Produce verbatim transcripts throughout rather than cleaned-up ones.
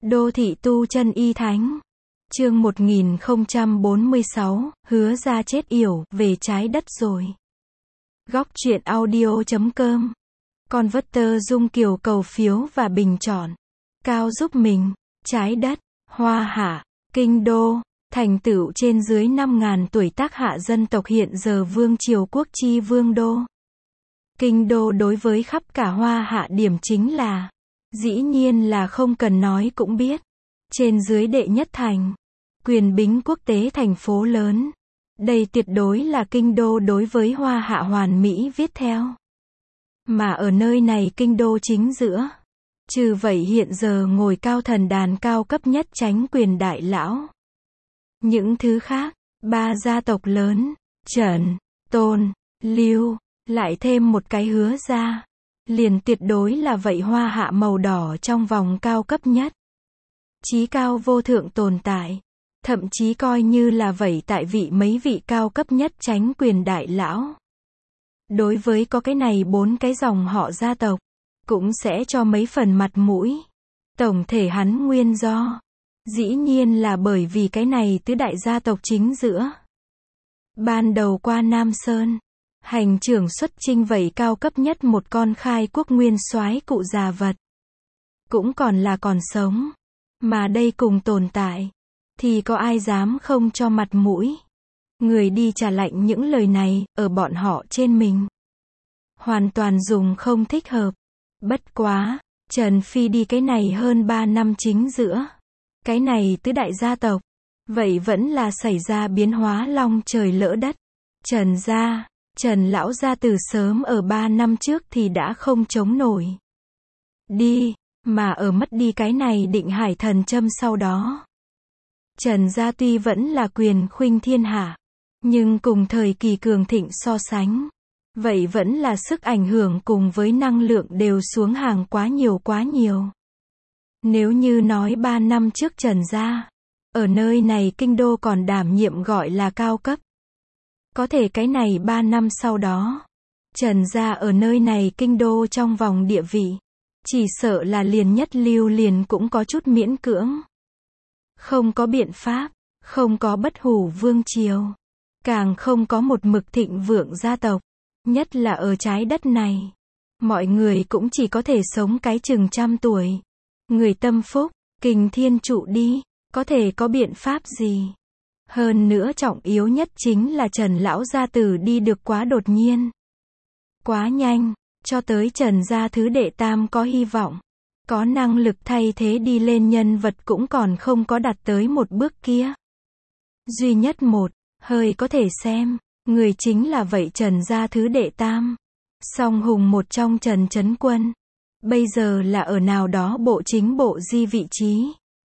Đô thị tu chân y thánh. Chương một nghìn không trăm bốn mươi sáu, hứa ra chết yểu, về trái đất rồi. Góc truyện audio chấm com. Converter Dung Kiều cầu phiếu và bình chọn. Cao giúp mình. Trái đất. Hoa Hạ. Kinh đô. Thành tựu trên dưới năm nghìn tuổi tác hạ dân tộc hiện giờ vương triều quốc chi vương đô. Kinh đô đối với khắp cả Hoa Hạ điểm chính là, dĩ nhiên là không cần nói cũng biết. Trên dưới đệ nhất thành. Quyền bính quốc tế thành phố lớn. Đây tuyệt đối là kinh đô đối với Hoa Hạ hoàn mỹ viết theo. Mà ở nơi này kinh đô chính giữa. Trừ vậy hiện giờ ngồi cao thần đàn cao cấp nhất chánh quyền đại lão. Những thứ khác, ba gia tộc lớn, Trần, Tôn, Lưu, lại thêm một cái hứa ra. Liền tuyệt đối là vậy Hoa Hạ màu đỏ trong vòng cao cấp nhất. Chí cao vô thượng tồn tại. Thậm chí coi như là vậy tại vị mấy vị cao cấp nhất chánh quyền đại lão. Đối với có cái này bốn cái dòng họ gia tộc, cũng sẽ cho mấy phần mặt mũi. Tổng thể hắn nguyên do, dĩ nhiên là bởi vì cái này tứ đại gia tộc chính giữa. Ban đầu qua Nam Sơn, hành trưởng xuất chinh vậy cao cấp nhất một con khai quốc nguyên soái cụ già vật. Cũng còn là còn sống. Mà đây cùng tồn tại. Thì có ai dám không cho mặt mũi. Người đi trả lạnh những lời này, ở bọn họ trên mình. Hoàn toàn dùng không thích hợp. Bất quá, Trần Phi đi cái này hơn ba năm chính giữa. Cái này tứ đại gia tộc. Vậy vẫn là xảy ra biến hóa long trời lỡ đất. Trần gia, Trần lão gia từ sớm ở ba năm trước thì đã không chống nổi. Đi, mà ở mất đi cái này định hải thần châm sau đó. Trần gia tuy vẫn là quyền khuynh thiên hạ, nhưng cùng thời kỳ cường thịnh so sánh, vậy vẫn là sức ảnh hưởng cùng với năng lượng đều xuống hàng quá nhiều quá nhiều. Nếu như nói ba năm trước Trần gia, ở nơi này kinh đô còn đảm nhiệm gọi là cao cấp. Có thể cái này ba năm sau đó, Trần gia ở nơi này kinh đô trong vòng địa vị, chỉ sợ là liền nhất lưu liền cũng có chút miễn cưỡng. Không có biện pháp, không có bất hủ vương triều, càng không có một mực thịnh vượng gia tộc, nhất là ở trái đất này. Mọi người cũng chỉ có thể sống cái chừng trăm tuổi. Người tâm phúc, kình thiên trụ đi, có thể có biện pháp gì. Hơn nữa trọng yếu nhất chính là Trần lão gia tử đi được quá đột nhiên. Quá nhanh, cho tới Trần gia thứ đệ tam có hy vọng. Có năng lực thay thế đi lên nhân vật cũng còn không có đạt tới một bước kia. Duy nhất một, hơi có thể xem, người chính là vậy Trần gia thứ đệ tam. Song hùng một trong Trần Trấn Quân. Bây giờ là ở nào đó bộ chính bộ di vị trí.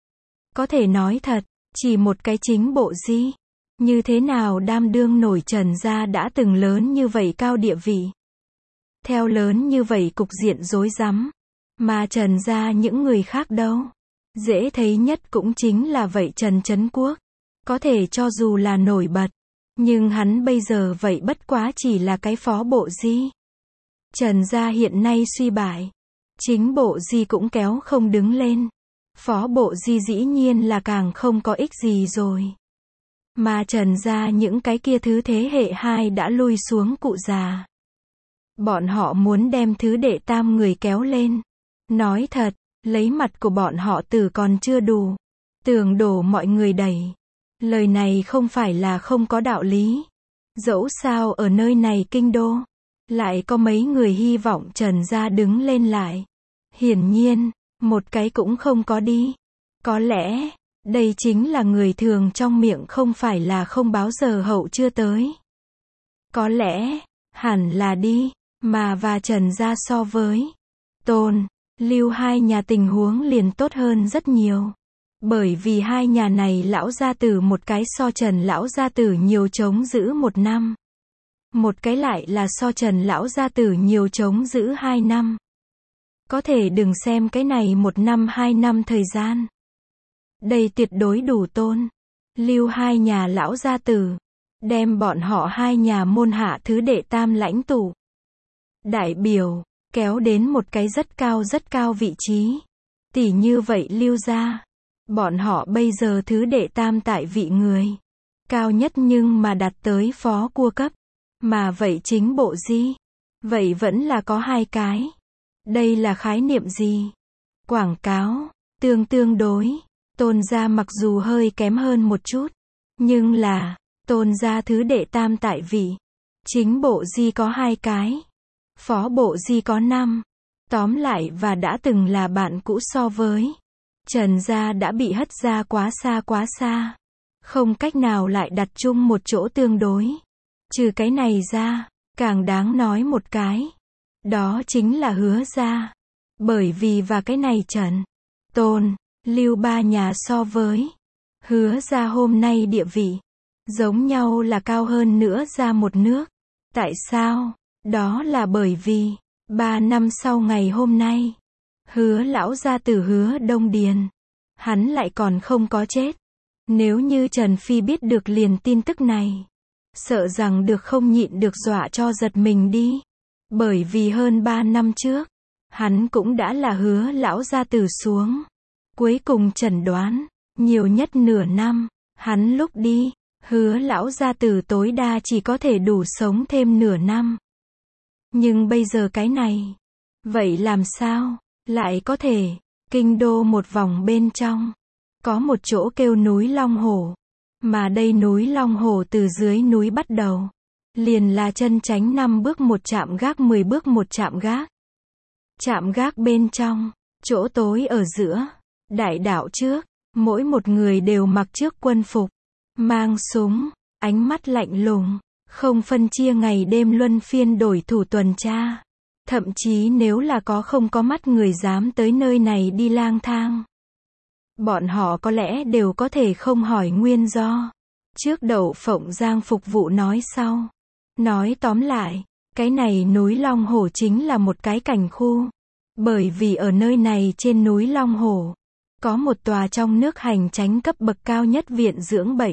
Có thể nói thật, chỉ một cái chính bộ di. Như thế nào đam đương nổi Trần gia đã từng lớn như vậy cao địa vị. Theo lớn như vậy cục diện rối rắm. Mà Trần gia những người khác đâu. Dễ thấy nhất cũng chính là vậy Trần Trấn Quốc. Có thể cho dù là nổi bật. Nhưng hắn bây giờ vậy bất quá chỉ là cái phó bộ di. Trần gia hiện nay suy bại. Chính bộ di cũng kéo không đứng lên. Phó bộ di dĩ nhiên là càng không có ích gì rồi. Mà Trần gia những cái kia thứ thế hệ hai đã lui xuống cụ già. Bọn họ muốn đem thứ đệ tam người kéo lên. Nói thật, lấy mặt của bọn họ tử còn chưa đủ. Tường đổ mọi người đẩy. Lời này không phải là không có đạo lý. Dẫu sao ở nơi này kinh đô, lại có mấy người hy vọng Trần gia đứng lên lại. Hiển nhiên, một cái cũng không có đi. Có lẽ, đây chính là người thường trong miệng không phải là không báo giờ hậu chưa tới. Có lẽ, hẳn là đi, mà và Trần gia so với Tôn, Lưu hai nhà tình huống liền tốt hơn rất nhiều. Bởi vì hai nhà này lão gia tử một cái so Trần lão gia tử nhiều chống giữ một năm. Một cái lại là so Trần lão gia tử nhiều chống giữ hai năm. Có thể đừng xem cái này một năm hai năm thời gian. Đây tuyệt đối đủ Tôn, Lưu hai nhà lão gia tử. Đem bọn họ hai nhà môn hạ thứ đệ tam lãnh tụ. Đại biểu, kéo đến một cái rất cao rất cao vị trí. Tỷ như vậy Lưu gia, bọn họ bây giờ thứ đệ tam tại vị người cao nhất nhưng mà đạt tới phó cua cấp. Mà vậy chính bộ Di, vậy vẫn là có hai cái. Đây là khái niệm gì? Quảng cáo, tương tương đối. Tôn gia mặc dù hơi kém hơn một chút, nhưng là, Tôn gia thứ đệ tam tại vị. Chính bộ Di có hai cái. Phó bộ Di có năm. Tóm lại và đã từng là bạn cũ so với Trần gia đã bị hất ra quá xa quá xa. Không cách nào lại đặt chung một chỗ tương đối. Trừ cái này ra, càng đáng nói một cái. Đó chính là Hứa gia. Bởi vì và cái này Trần, Tôn, Lưu ba nhà so với Hứa gia hôm nay địa vị giống nhau là cao hơn nữa ra một nước. Tại sao? Đó là bởi vì ba năm sau ngày hôm nay, Hứa lão gia tử Hứa Đông Điền, hắn lại còn không có chết. Nếu như Trần Phi biết được liền tin tức này, sợ rằng được không nhịn được dọa cho giật mình đi. Bởi vì hơn ba năm trước, hắn cũng đã là Hứa lão gia tử xuống. Cuối cùng chẩn đoán, nhiều nhất nửa năm, hắn lúc đi, Hứa lão gia tử tối đa chỉ có thể đủ sống thêm nửa năm. Nhưng bây giờ cái này, vậy làm sao, lại có thể, kinh đô một vòng bên trong, có một chỗ kêu núi Long Hổ. Mà đây núi Long Hổ từ dưới núi bắt đầu, liền là chân chánh năm bước một chạm gác mười bước một chạm gác. Chạm gác bên trong, chỗ tối ở giữa, đại đạo trước, mỗi một người đều mặc trước quân phục, mang súng, ánh mắt lạnh lùng, không phân chia ngày đêm luân phiên đổi thủ tuần tra. Thậm chí nếu là có không có mắt người dám tới nơi này đi lang thang, bọn họ có lẽ đều có thể không hỏi nguyên do. Trước Đậu Phộng Giang phục vụ nói sau. Nói tóm lại, cái này núi Long Hổ chính là một cái cảnh khu. Bởi vì ở nơi này trên núi Long Hổ, có một tòa trong nước hành chánh cấp bậc cao nhất viện dưỡng bệnh.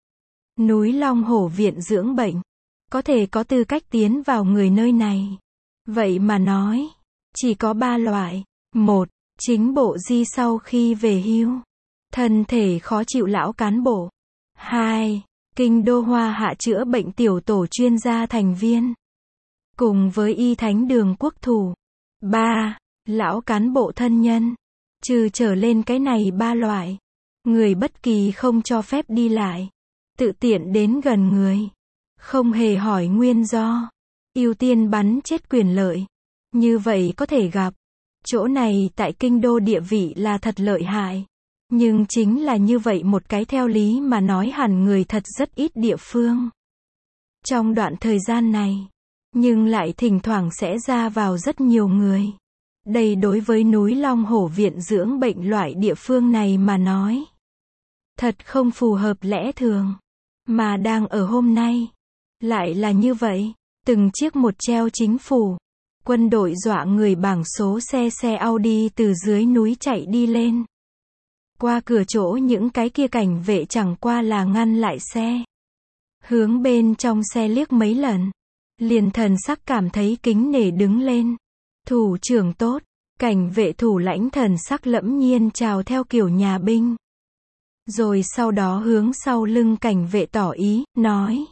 Núi Long Hổ viện dưỡng bệnh, có thể có tư cách tiến vào người nơi này. Vậy mà nói, chỉ có ba loại. Một, chính bộ Di sau khi về hưu, thân thể khó chịu lão cán bộ. Hai, kinh đô hoa hạ chữa bệnh tiểu tổ chuyên gia thành viên. Cùng với y thánh đường quốc thủ. Ba, lão cán bộ thân nhân. Trừ trở lên cái này ba loại, người bất kỳ không cho phép đi lại, tự tiện đến gần người, không hề hỏi nguyên do, ưu tiên bắn chết quyền lợi. Như vậy có thể gặp, chỗ này tại kinh đô địa vị là thật lợi hại. Nhưng chính là như vậy một cái theo lý mà nói hẳn người thật rất ít địa phương. Trong đoạn thời gian này, nhưng lại thỉnh thoảng sẽ ra vào rất nhiều người. Đây đối với núi Long Hổ viện dưỡng bệnh loại địa phương này mà nói, thật không phù hợp lẽ thường. Mà đang ở hôm nay, lại là như vậy. Từng chiếc một treo chính phủ, quân đội dọa người bảng số xe xe Audi từ dưới núi chạy đi lên. Qua cửa chỗ những cái kia cảnh vệ chẳng qua là ngăn lại xe. Hướng bên trong xe liếc mấy lần. Liền thần sắc cảm thấy kính nể đứng lên. Thủ trưởng tốt, cảnh vệ thủ lãnh thần sắc lẫm nhiên chào theo kiểu nhà binh. Rồi sau đó hướng sau lưng cảnh vệ tỏ ý, nói.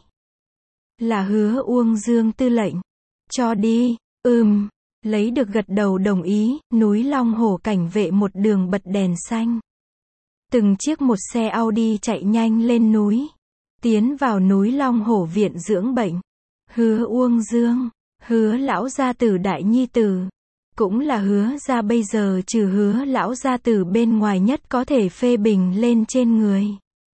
Là Hứa Uông Dương tư lệnh. Cho đi, ừm, lấy được gật đầu đồng ý, núi Long Hổ cảnh vệ một đường bật đèn xanh. Từng chiếc một xe Audi chạy nhanh lên núi. Tiến vào núi Long Hổ viện dưỡng bệnh. Hứa Uông Dương, Hứa lão gia tử đại nhi tử. Cũng là Hứa gia bây giờ trừ Hứa lão gia tử bên ngoài nhất có thể phê bình lên trên người.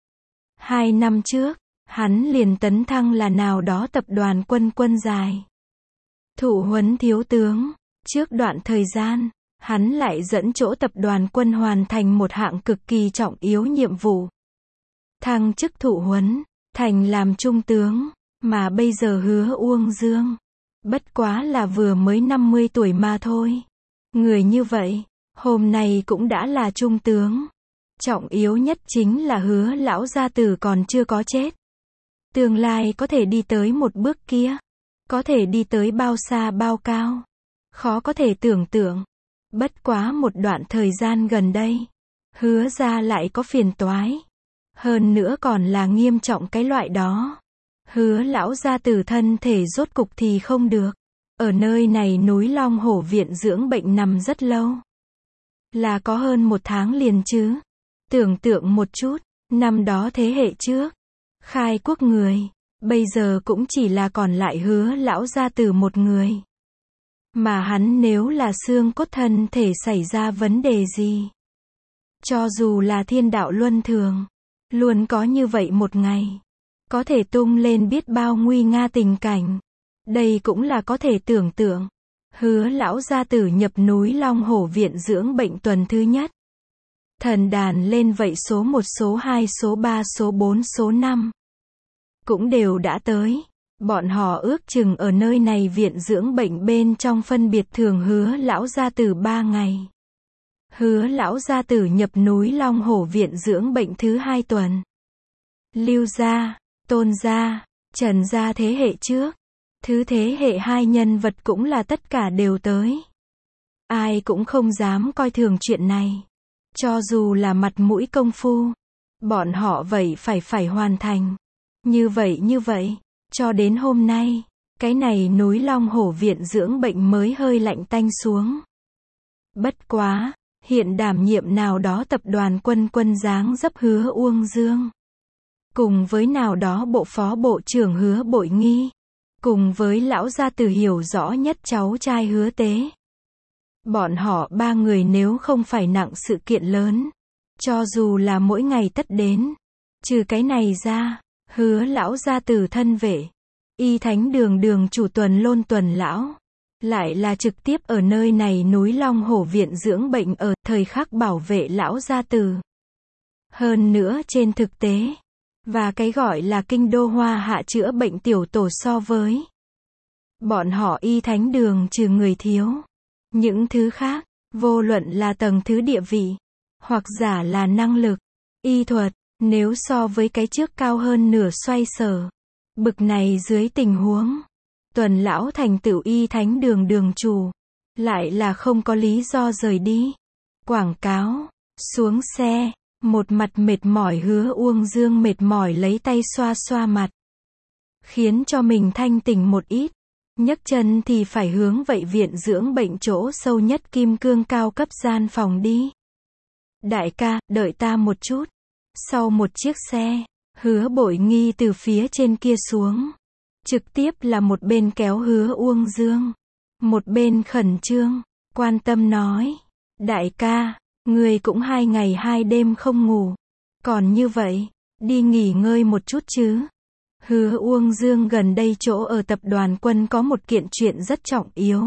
Hai năm trước, hắn liền tấn thăng là nào đó tập đoàn quân quân dài. Thụ huấn thiếu tướng. Trước đoạn thời gian, hắn lại dẫn chỗ tập đoàn quân hoàn thành một hạng cực kỳ trọng yếu nhiệm vụ. Thăng chức thụ huấn, thành làm trung tướng, mà bây giờ Hứa Uông Dương, bất quá là vừa mới năm mươi tuổi mà thôi. Người như vậy, hôm nay cũng đã là trung tướng. Trọng yếu nhất chính là Hứa lão gia tử còn chưa có chết. Tương lai có thể đi tới một bước kia, có thể đi tới bao xa bao cao, khó có thể tưởng tượng. Bất quá một đoạn thời gian gần đây, Hứa ra lại có phiền toái. Hơn nữa còn là nghiêm trọng cái loại đó. Hứa lão gia tử thân thể rốt cục thì không được. Ở nơi này núi Long Hổ viện dưỡng bệnh nằm rất lâu. Là có hơn một tháng liền chứ. Tưởng tượng một chút, năm đó thế hệ trước, khai quốc người, bây giờ cũng chỉ là còn lại Hứa lão gia tử một người. Mà hắn nếu là xương cốt thân thể xảy ra vấn đề gì, cho dù là thiên đạo luân thường, luôn có như vậy một ngày, có thể tung lên biết bao nguy nga tình cảnh. Đây cũng là có thể tưởng tượng. Hứa lão gia tử nhập núi Long Hổ viện dưỡng bệnh tuần thứ nhất. Thần đàn lên vậy số một, số hai, số ba, số bốn, số năm cũng đều đã tới. Bọn họ ước chừng ở nơi này viện dưỡng bệnh bên trong phân biệt thường Hứa lão gia tử ba ngày. Hứa lão gia tử nhập núi Long Hổ viện dưỡng bệnh thứ hai tuần. Lưu gia, Tôn gia, Trần gia thế hệ trước, thứ thế hệ hai nhân vật cũng là tất cả đều tới. Ai cũng không dám coi thường chuyện này. Cho dù là mặt mũi công phu, bọn họ vậy phải phải hoàn thành. Như vậy như vậy, cho đến hôm nay, cái này núi Long Hổ viện dưỡng bệnh mới hơi lạnh tanh xuống. Bất quá, hiện đảm nhiệm nào đó tập đoàn quân quân dáng dấp Hứa Uông Dương. Cùng với nào đó bộ phó bộ trưởng Hứa Bội Nghi. Cùng với lão gia tử hiểu rõ nhất cháu trai Hứa Tế. Bọn họ ba người nếu không phải nặng sự kiện lớn, cho dù là mỗi ngày tất đến, trừ cái này ra, Hứa lão gia tử thân vệ, y thánh đường đường chủ Tuần Lôn Tuần lão, lại là trực tiếp ở nơi này núi Long Hổ viện dưỡng bệnh ở thời khắc bảo vệ lão gia tử. Hơn nữa trên thực tế, và cái gọi là kinh đô hoa hạ chữa bệnh tiểu tổ so với bọn họ y thánh đường trừ người thiếu. Những thứ khác, vô luận là tầng thứ địa vị, hoặc giả là năng lực, y thuật, nếu so với cái trước cao hơn nửa xoay sở. Bực này dưới tình huống, Tuần lão thành tựu y thánh đường đường chủ, lại là không có lý do rời đi. Quảng cáo, xuống xe, một mặt mệt mỏi Hứa Uông Dương mệt mỏi lấy tay xoa xoa mặt. Khiến cho mình thanh tỉnh một ít. Nhấc chân thì phải hướng vậy viện dưỡng bệnh chỗ sâu nhất kim cương cao cấp gian phòng đi. Đại ca, đợi ta một chút. Sau một chiếc xe, Hứa Bội Nghi từ phía trên kia xuống. Trực tiếp là một bên kéo Hứa Uông Dương. Một bên khẩn trương, quan tâm nói. Đại ca, người cũng hai ngày hai đêm không ngủ. Còn như vậy, đi nghỉ ngơi một chút chứ. Hứa Uông Dương gần đây chỗ ở tập đoàn quân có một kiện chuyện rất trọng yếu.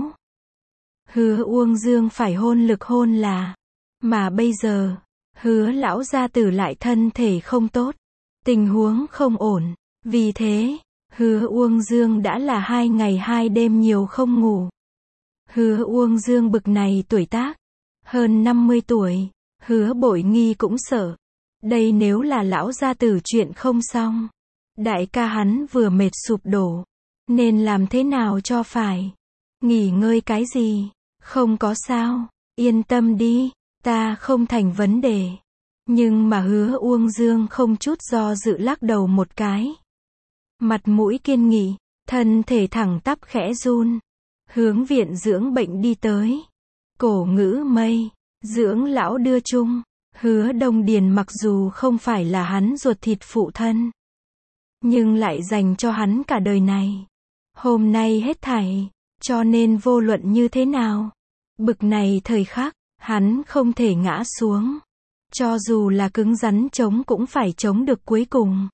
Hứa Uông Dương phải hôn lực hôn là. Mà bây giờ, Hứa lão gia tử lại thân thể không tốt. Tình huống không ổn. Vì thế, Hứa Uông Dương đã là hai ngày hai đêm nhiều không ngủ. Hứa Uông Dương bực này tuổi tác. Hơn năm mươi tuổi. Hứa Bội Nghi cũng sợ. Đây nếu là lão gia tử chuyện không xong. Đại ca hắn vừa mệt sụp đổ. Nên làm thế nào cho phải. Nghỉ ngơi cái gì. Không có sao. Yên tâm đi. Ta không thành vấn đề. Nhưng mà Hứa Uông Dương không chút do dự lắc đầu một cái. Mặt mũi kiên nghị. Thân thể thẳng tắp khẽ run. Hướng viện dưỡng bệnh đi tới. Cổ ngữ mây. Dưỡng lão đưa chung. Hứa Đông Điền mặc dù không phải là hắn ruột thịt phụ thân. Nhưng lại dành cho hắn cả đời này. Hôm nay hết thảy. Cho nên vô luận như thế nào. Bực này thời khắc. Hắn không thể ngã xuống. Cho dù là cứng rắn chống cũng phải chống được cuối cùng.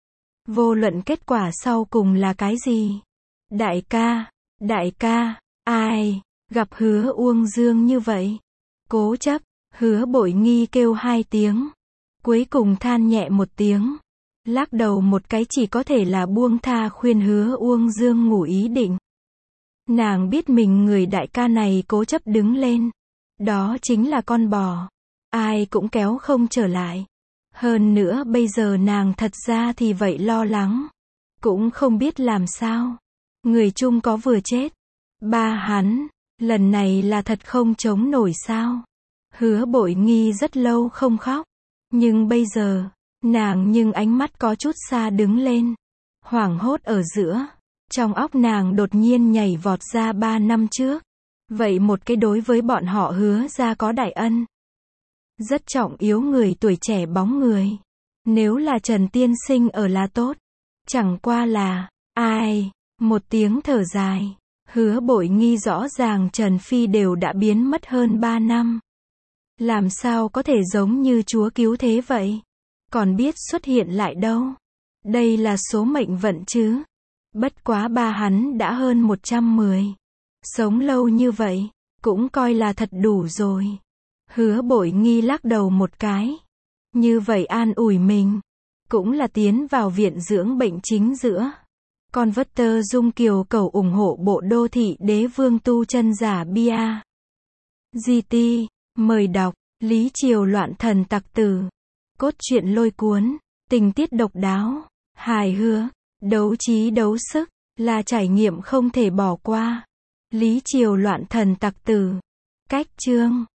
Vô luận kết quả sau cùng là cái gì? Đại ca, đại ca, ai, gặp Hứa Uông Dương như vậy? Cố chấp, Hứa Bội Nghi kêu hai tiếng. Cuối cùng than nhẹ một tiếng. Lắc đầu một cái chỉ có thể là buông tha khuyên Hứa Uông Dương ngủ ý định. Nàng biết mình người đại ca này cố chấp đứng lên. Đó chính là con bò. Ai cũng kéo không trở lại. Hơn nữa bây giờ nàng thật ra thì vậy lo lắng. Cũng không biết làm sao. Người chung có vừa chết. Ba hắn, Lần này là thật không chống nổi sao? Hứa Bội Nghi rất lâu không khóc. Nhưng bây giờ, nàng nhưng ánh mắt có chút xa đứng lên. Hoảng hốt ở giữa. Trong óc nàng đột nhiên nhảy vọt ra ba năm trước. Vậy một cái đối với bọn họ Hứa ra có đại ân. Rất trọng yếu người tuổi trẻ bóng người. Nếu là Trần Tiên Sinh ở là tốt. Chẳng qua là, ai, một tiếng thở dài. Hứa Bội Nghi rõ ràng Trần Phi đều đã biến mất hơn ba năm. Làm sao có thể giống như Chúa cứu thế vậy? Còn biết xuất hiện lại đâu? Đây là số mệnh vận chứ. Bất quá ba hắn đã hơn một trăm mười. Sống lâu như vậy, cũng coi là thật đủ rồi. Hứa Bội Nghi lắc đầu một cái. Như vậy an ủi mình. Cũng là tiến vào viện dưỡng bệnh chính giữa. Con vất tơ Dung Kiều cầu ủng hộ bộ đô thị đế vương tu chân giả bia. giê tê, mời đọc, Lý Triều loạn thần tặc tử. Cốt truyện lôi cuốn, tình tiết độc đáo, hài hước, đấu trí đấu sức, là trải nghiệm không thể bỏ qua. Lý Triều loạn thần tặc tử. Cách chương